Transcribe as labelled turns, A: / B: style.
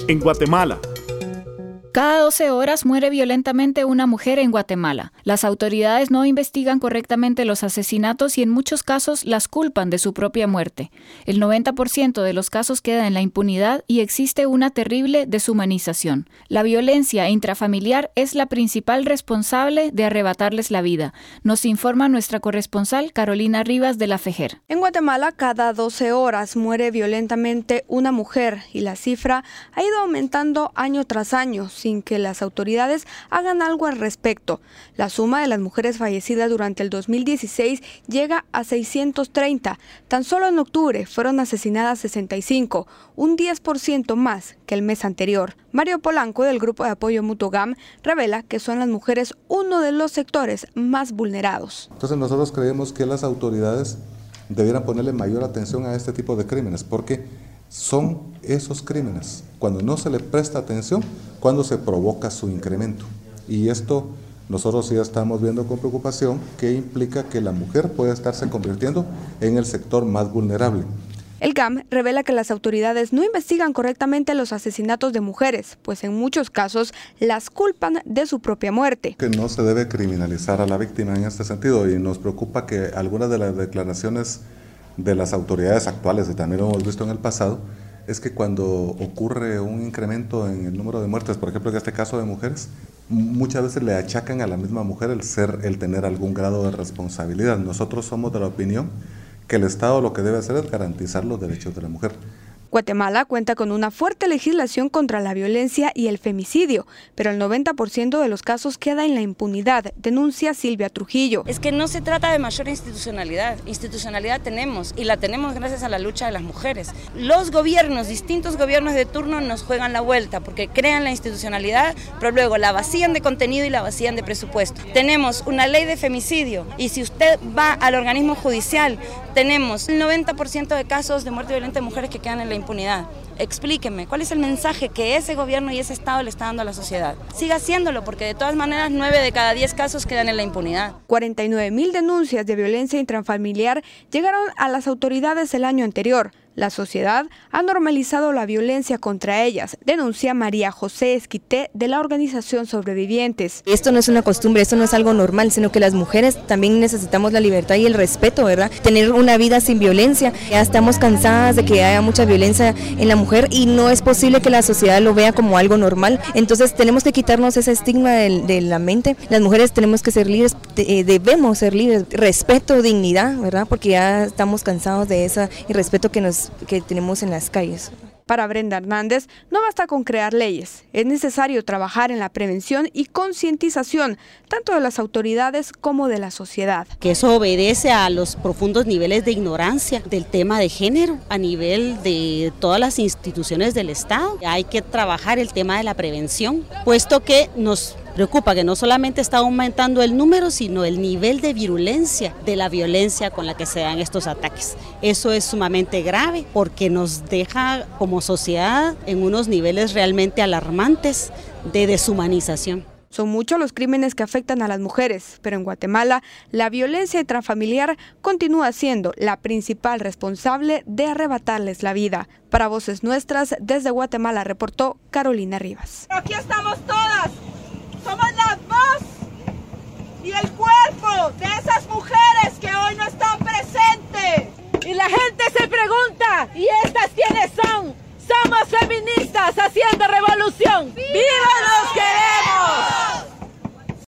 A: en Guatemala.
B: Cada 12 horas muere violentamente una mujer en Guatemala. Las autoridades no investigan correctamente los asesinatos y en muchos casos las culpan de su propia muerte. El 90% de los casos queda en la impunidad y existe una terrible deshumanización. La violencia intrafamiliar es la principal responsable de arrebatarles la vida, nos informa nuestra corresponsal Carolina Rivas de la FEJER.
C: En Guatemala, cada 12 horas muere violentamente una mujer y la cifra ha ido aumentando año tras año, sin que las autoridades hagan algo al respecto. La suma de las mujeres fallecidas durante el 2016 llega a 630. Tan solo en octubre fueron asesinadas 65, un 10% más que el mes anterior. Mario Polanco, del Grupo de Apoyo Mutuo GAM, revela que son las mujeres uno de los sectores más vulnerados.
D: Entonces nosotros creemos que las autoridades debieran ponerle mayor atención a este tipo de crímenes, porque son esos crímenes, cuando no se le presta atención, cuando se provoca su incremento. Y esto nosotros ya estamos viendo con preocupación, que implica que la mujer puede estarse convirtiendo en el sector más vulnerable.
C: El GAM revela que las autoridades no investigan correctamente los asesinatos de mujeres, pues en muchos casos las culpan de su propia muerte.
D: Que no se debe criminalizar a la víctima en este sentido, y nos preocupa que algunas de las declaraciones de las autoridades actuales, y también lo hemos visto en el pasado, es que cuando ocurre un incremento en el número de muertes, por ejemplo en este caso de mujeres, muchas veces le achacan a la misma mujer el tener algún grado de responsabilidad. Nosotros somos de la opinión que el Estado lo que debe hacer es garantizar los derechos de la mujer.
C: Guatemala cuenta con una fuerte legislación contra la violencia y el femicidio, pero el 90% de los casos queda en la impunidad, denuncia Silvia Trujillo.
E: Es que no se trata de mayor institucionalidad tenemos, y la tenemos gracias a la lucha de las mujeres. Los gobiernos, distintos gobiernos de turno nos juegan la vuelta porque crean la institucionalidad, pero luego la vacían de contenido y la vacían de presupuesto. Tenemos una ley de femicidio y si usted va al organismo judicial, tenemos el 90% de casos de muerte violenta de mujeres que quedan en la impunidad. Explíqueme, ¿cuál es el mensaje que ese gobierno y ese Estado le está dando a la sociedad? Siga haciéndolo, porque de todas maneras 9 de cada 10 casos quedan en la impunidad.
C: 49,000 denuncias de violencia intrafamiliar llegaron a las autoridades el año anterior. La sociedad ha normalizado la violencia contra ellas, denuncia María José Esquité de la organización Sobrevivientes.
F: Esto no es una costumbre, esto no es algo normal, sino que las mujeres también necesitamos la libertad y el respeto, ¿verdad? Tener una vida sin violencia. Ya estamos cansadas de que haya mucha violencia en la mujer y no es posible que la sociedad lo vea como algo normal. Entonces tenemos que quitarnos ese estigma de la mente. Las mujeres tenemos que ser libres, debemos ser libres, respeto, dignidad, ¿verdad? Porque ya estamos cansados de ese irrespeto que tenemos en las calles.
C: Para Brenda Hernández, no basta con crear leyes, es necesario trabajar en la prevención y concientización, tanto de las autoridades como de la sociedad.
G: Que eso obedece a los profundos niveles de ignorancia del tema de género a nivel de todas las instituciones del Estado. Hay que trabajar el tema de la prevención, puesto que nos preocupa que no solamente está aumentando el número, sino el nivel de virulencia de la violencia con la que se dan estos ataques. Eso es sumamente grave porque nos deja como sociedad en unos niveles realmente alarmantes de deshumanización.
C: Son muchos los crímenes que afectan a las mujeres, pero en Guatemala la violencia intrafamiliar continúa siendo la principal responsable de arrebatarles la vida. Para Voces Nuestras, desde Guatemala reportó Carolina Rivas.
H: Aquí estamos todas. Somos la voz y el cuerpo de esas mujeres que hoy no están presentes. Y la gente se pregunta, ¿y estas quiénes son? Somos feministas haciendo revolución. ¡Viva!